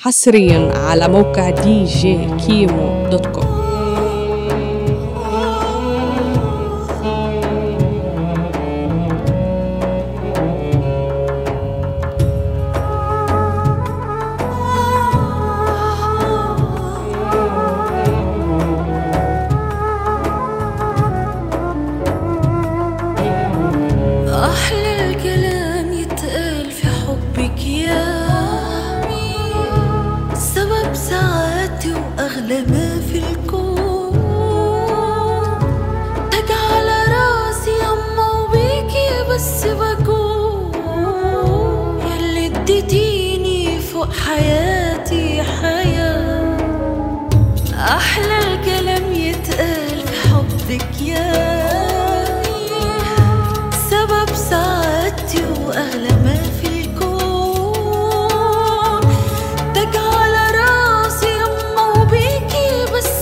حصريا على موقع djkimo.com. أحلى الكلام يتقال في حبك يا سبب سعادتي وأغلى ما في الكون. تاج على راسي يما وبيكي بس بكون ياللي اديتيني فوق حياتي حياة. أحلى الكلام يتقال في حبك يا سبب سعادتي وأغلى ما في الكون. تاج على راسي يما وبيكي بس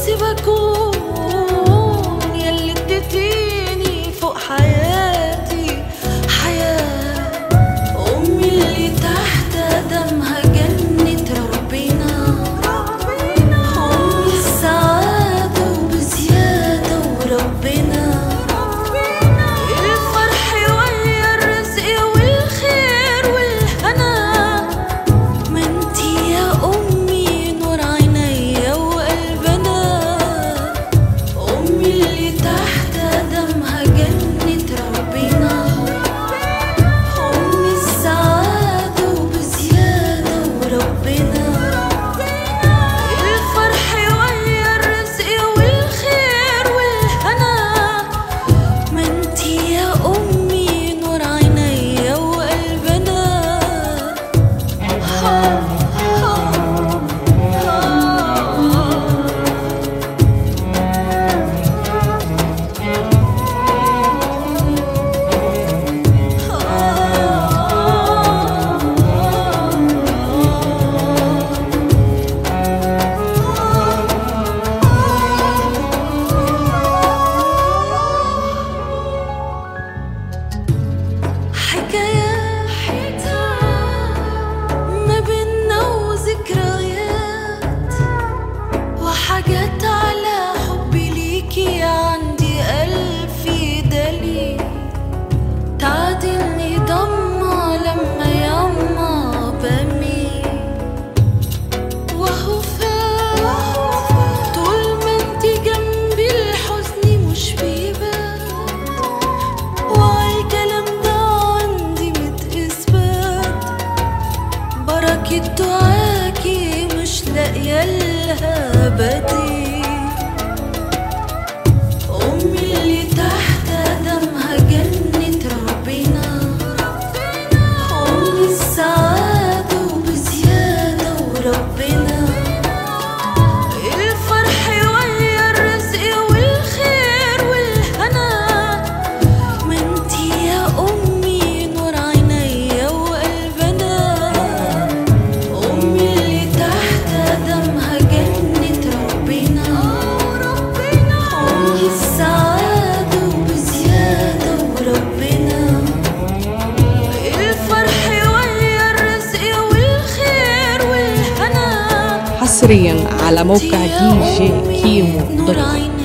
بكون ياللي اديتيني فوق حياتي حياة. أمي اللي تحت دمها جنة ربنا، أمي السعادة وبزيادة وربنا ما بينا وذكريات وحاجات على حبي ليكي عندي ألف دليل. تعدلني ضمة لما يما بميل وهو فات طول ما انتي جنبي الحزن مش بيبان. وعالكلام ده عندي متثبات بركة دعاكي مش لاقية لها بديل. أمي اللي تحت دمها جنة ربنا، أمي السعادة وبزيادة وربنا الفرح ويا الرزق والخير والهنا. ما انتي يا أمي نور عينيا وقلبنا، أمي اللي تحت دمها جنة ربنا، أمي السعادة وبزيادة وربنا الفرح ويا الرزق والخير والهنا. حصريا على موقع djkimo.com.